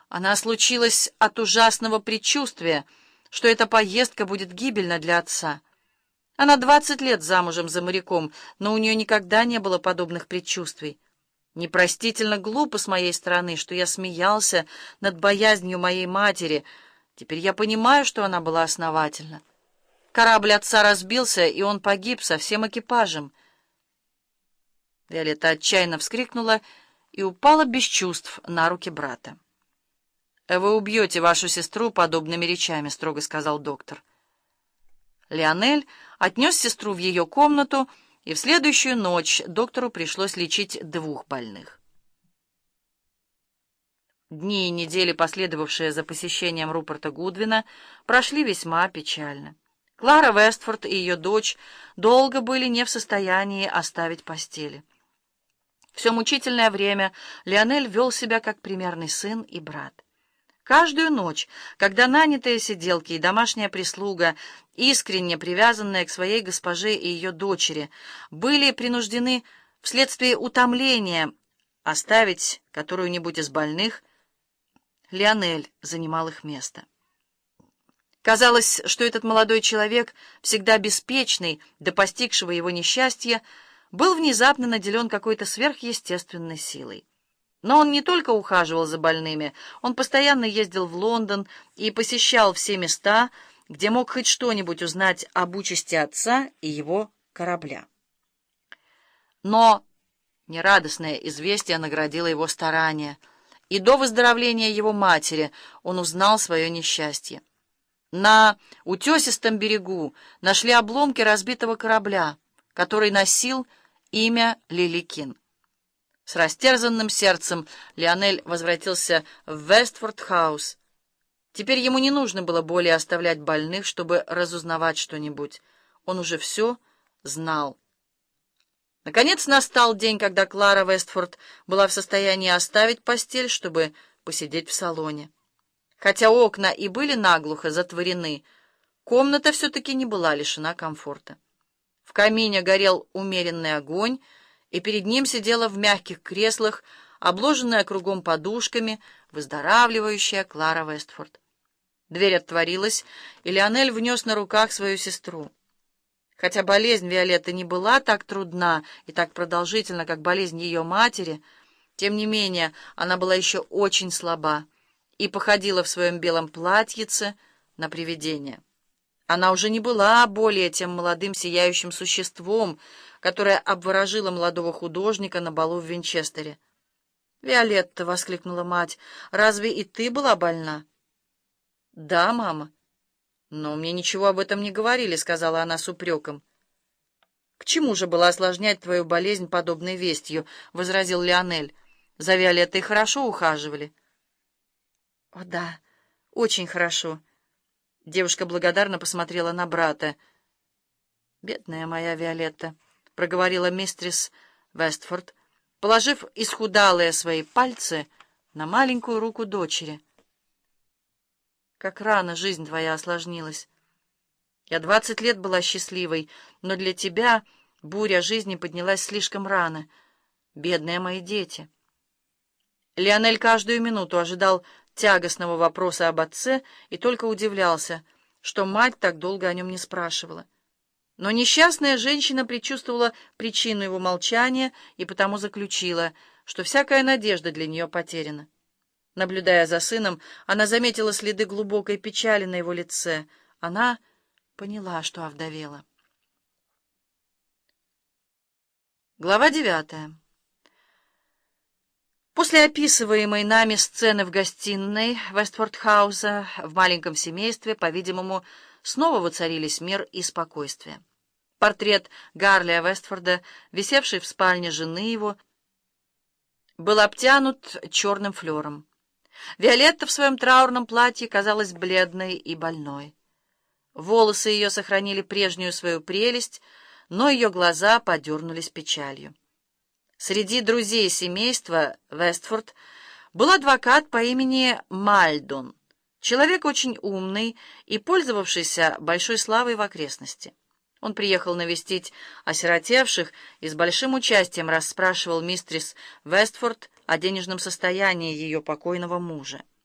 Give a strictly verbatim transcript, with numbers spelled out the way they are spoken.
Она случилась от ужасного предчувствия, что эта поездка будет гибельна для отца. Она двадцать лет замужем за моряком, но у нее никогда не было подобных предчувствий. Непростительно глупо с моей стороны, что я смеялся над боязнью моей матери. Теперь я понимаю, что она была основательна. Корабль отца разбился, и он погиб со всем экипажем. Виолетта отчаянно вскрикнула и упала без чувств на руки брата. «Вы убьете вашу сестру подобными речами», — строго сказал доктор. Лионель отнес сестру в ее комнату, и в следующую ночь доктору пришлось лечить двух больных. Дни и недели, последовавшие за посещением Руперта Гудвина, прошли весьма печально. Клара Вестфорд и ее дочь долго были не в состоянии оставить постели. Все мучительное время Лионель вел себя как примерный сын и брат. Каждую ночь, когда нанятые сиделки и домашняя прислуга, искренне привязанные к своей госпоже и ее дочери, были принуждены вследствие утомления оставить которую-нибудь из больных, Лионель занимал их место. Казалось, что этот молодой человек, всегда беспечный, до постигшего его несчастья, был внезапно наделен какой-то сверхъестественной силой. Но он не только ухаживал за больными, он постоянно ездил в Лондон и посещал все места, где мог хоть что-нибудь узнать об участи отца и его корабля. Но нерадостное известие наградило его старания, и до выздоровления его матери он узнал свое несчастье. На утесистом берегу нашли обломки разбитого корабля, который носил имя Лиликин. С растерзанным сердцем Лионель возвратился в Вестфорд-хаус. Теперь ему не нужно было более оставлять больных, чтобы разузнавать что-нибудь. Он уже все знал. Наконец настал день, когда Клара Вестфорд была в состоянии оставить постель, чтобы посидеть в салоне. Хотя окна и были наглухо затворены, комната все-таки не была лишена комфорта. В камине горел умеренный огонь, и перед ним сидела в мягких креслах, обложенная кругом подушками, выздоравливающая Клара Вестфорд. Дверь отворилась, и Лионель внес на руках свою сестру. Хотя болезнь Виолетты не была так трудна и так продолжительна, как болезнь ее матери, тем не менее она была еще очень слаба и походила в своем белом платьице на привидение. Она уже не была более тем молодым сияющим существом, которое обворожило молодого художника на балу в Винчестере. «Виолетта!» — воскликнула мать. «Разве и ты была больна?» «Да, мама». «Но мне ничего об этом не говорили», — сказала она с упреком. «К чему же было осложнять твою болезнь подобной вестью?» — возразил Лионель. «За Виолеттой хорошо ухаживали». «О да, очень хорошо». Девушка благодарно посмотрела на брата. «Бедная моя Виолетта», — проговорила мистерис Вестфорд, положив исхудалые свои пальцы на маленькую руку дочери. «Как рано жизнь твоя осложнилась. Я двадцать лет была счастливой, но для тебя буря жизни поднялась слишком рано. Бедные мои дети». Лионель каждую минуту ожидал тягостного вопроса об отце и только удивлялся, что мать так долго о нем не спрашивала. Но несчастная женщина предчувствовала причину его молчания и потому заключила, что всякая надежда для нее потеряна. Наблюдая за сыном, она заметила следы глубокой печали на его лице. Она поняла, что овдовела. Глава девятая. После описываемой нами сцены в гостиной Вестфорд-хауса в маленьком семействе, по-видимому, снова воцарились мир и спокойствие. Портрет Гарлия Вестфорда, висевший в спальне жены его, был обтянут черным флером. Виолетта в своем траурном платье казалась бледной и больной. Волосы ее сохранили прежнюю свою прелесть, но ее глаза подернулись печалью. Среди друзей семейства Вестфорд был адвокат по имени Мальдон, человек очень умный и пользовавшийся большой славой в окрестности. Он приехал навестить осиротевших и с большим участием расспрашивал мистерис Вестфорд о денежном состоянии ее покойного мужа.